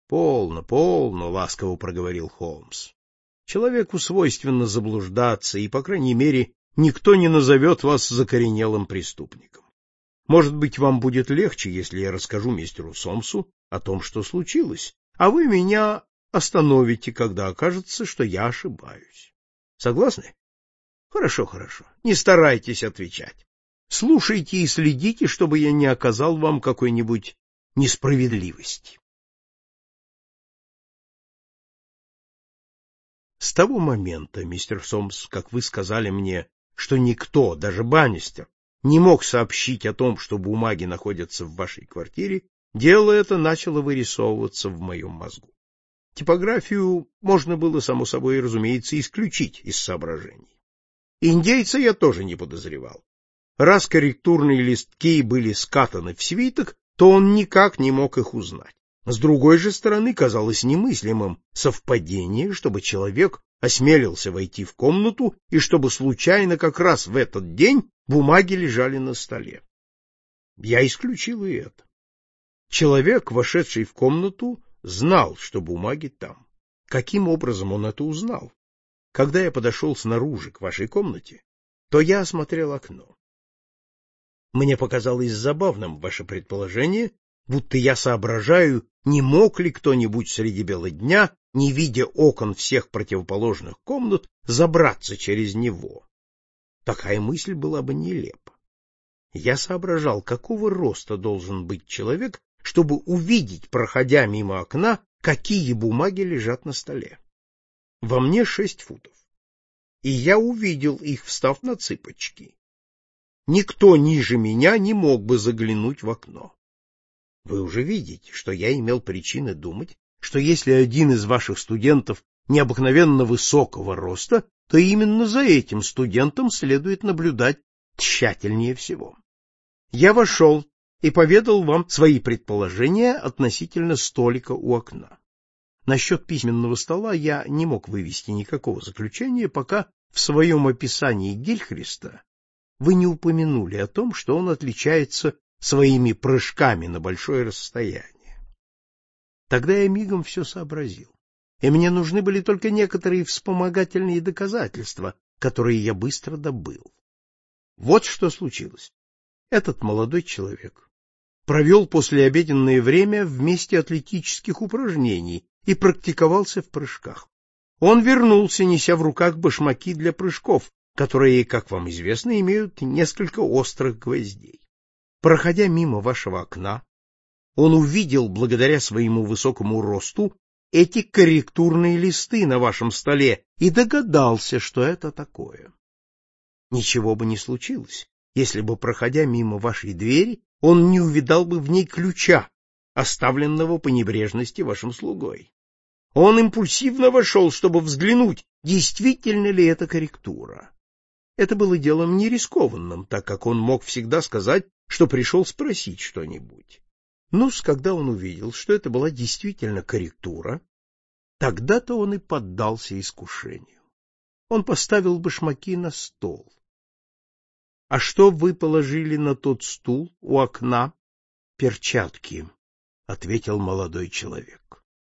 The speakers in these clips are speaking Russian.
— Полно, полно, — ласково проговорил Холмс. — Человеку свойственно заблуждаться, и, по крайней мере, никто не назовет вас закоренелым преступником. Может быть, вам будет легче, если я расскажу мистеру Сомсу о том, что случилось, а вы меня остановите, когда окажется, что я ошибаюсь. Согласны? Хорошо, хорошо. Не старайтесь отвечать. Слушайте и следите, чтобы я не оказал вам какой-нибудь несправедливости. С того момента, мистер Сомс, как вы сказали мне, что никто, даже Баннистер, не мог сообщить о том, что бумаги находятся в вашей квартире, дело это начало вырисовываться в моем мозгу. Типографию можно было, само собой, разумеется, исключить из соображений. Индейца я тоже не подозревал. Раз корректурные листки были скатаны в свиток, то он никак не мог их узнать. С другой же стороны, казалось немыслимым совпадение, чтобы человек осмелился войти в комнату и чтобы случайно как раз в этот день бумаги лежали на столе. Я исключил и это. Человек, вошедший в комнату, знал, что бумаги там. Каким образом он это узнал? Когда я подошел снаружи к вашей комнате, то я осмотрел окно. Мне показалось забавным ваше предположение, будто я соображаю, не мог ли кто-нибудь среди бела дня, не видя окон всех противоположных комнат, забраться через него. Такая мысль была бы нелепа. Я соображал, какого роста должен быть человек, чтобы увидеть, проходя мимо окна, какие бумаги лежат на столе. Во мне 6 футов, и я увидел их, встав на цыпочки. Никто ниже меня не мог бы заглянуть в окно. Вы уже видите, что я имел причины думать, что если один из ваших студентов необыкновенно высокого роста, то именно за этим студентом следует наблюдать тщательнее всего. Я вошел и поведал вам свои предположения относительно столика у окна. Насчет письменного стола я не мог вывести никакого заключения, пока в своем описании Гильхриста вы не упомянули о том, что он отличается своими прыжками на большое расстояние. Тогда я мигом все сообразил, и мне нужны были только некоторые вспомогательные доказательства, которые я быстро добыл. Вот что случилось. Этот молодой человек провел послеобеденное время в месте атлетических упражнений и практиковался в прыжках. Он вернулся, неся в руках башмаки для прыжков, которые, как вам известно, имеют несколько острых гвоздей. Проходя мимо вашего окна, он увидел, благодаря своему высокому росту, эти корректурные листы на вашем столе и догадался, что это такое. Ничего бы не случилось, если бы, проходя мимо вашей двери, он не увидал бы в ней ключа, оставленного по небрежности вашим слугой. Он импульсивно вошел, чтобы взглянуть, действительно ли это корректура. Это было делом нерискованным, так как он мог всегда сказать, что пришел спросить что-нибудь. Ну-с, когда он увидел, что это была действительно корректура, тогда-то он и поддался искушению. Он поставил башмаки на стол. — А что вы положили на тот стул у окна? — Перчатки, — ответил молодой человек.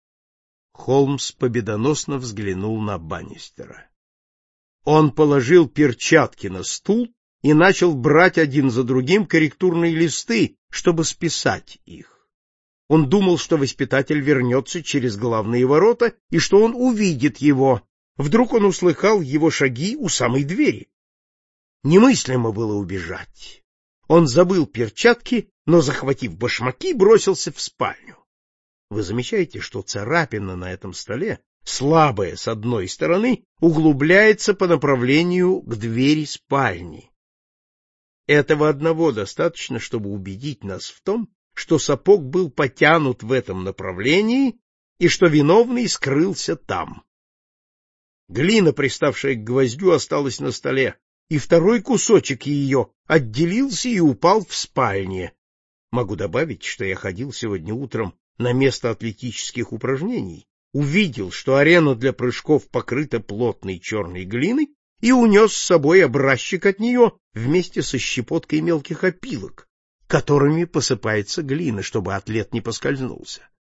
Холмс победоносно взглянул на Баннистера. Он положил перчатки на стул и начал брать один за другим корректурные листы, чтобы списать их. Он думал, что воспитатель вернется через главные ворота и что он увидит его. Вдруг он услыхал его шаги у самой двери. Немыслимо было убежать. Он забыл перчатки, но, захватив башмаки, бросился в спальню. Вы замечаете, что царапина на этом столе, слабая с одной стороны, углубляется по направлению к двери спальни. Этого одного достаточно, чтобы убедить нас в том, что сапог был потянут в этом направлении и что виновный скрылся там. Глина, приставшая к гвоздю, осталась на столе, и второй кусочек ее отделился и упал в спальне. Могу добавить, что я ходил сегодня утром на место атлетических упражнений, увидел, что арена для прыжков покрыта плотной черной глиной, и унес с собой образчик от нее вместе со щепоткой мелких опилок, которыми посыпается глина, чтобы атлет не поскользнулся.